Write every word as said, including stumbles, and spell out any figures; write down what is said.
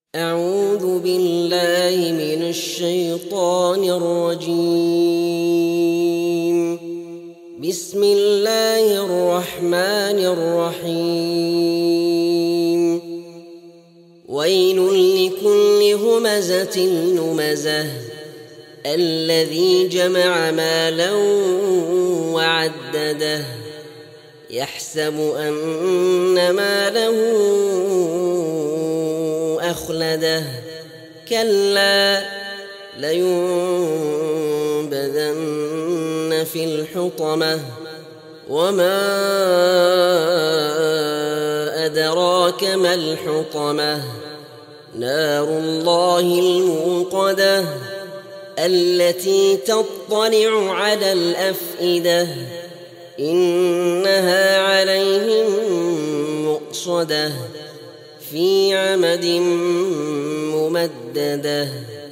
أعوذ بالله من الشيطان الرجيم. بسم الله الرحمن الرحيم. ويل لكل همزة لمزة الذي جمع مالا وعدده يحسب أن ماله أخلده كلا لينبذن في الحطمة وما أدراك ما الحطمة نار الله الموقدة التي تطلع على الأفئدة إنها عليهم مؤصدة في عمد ممددة.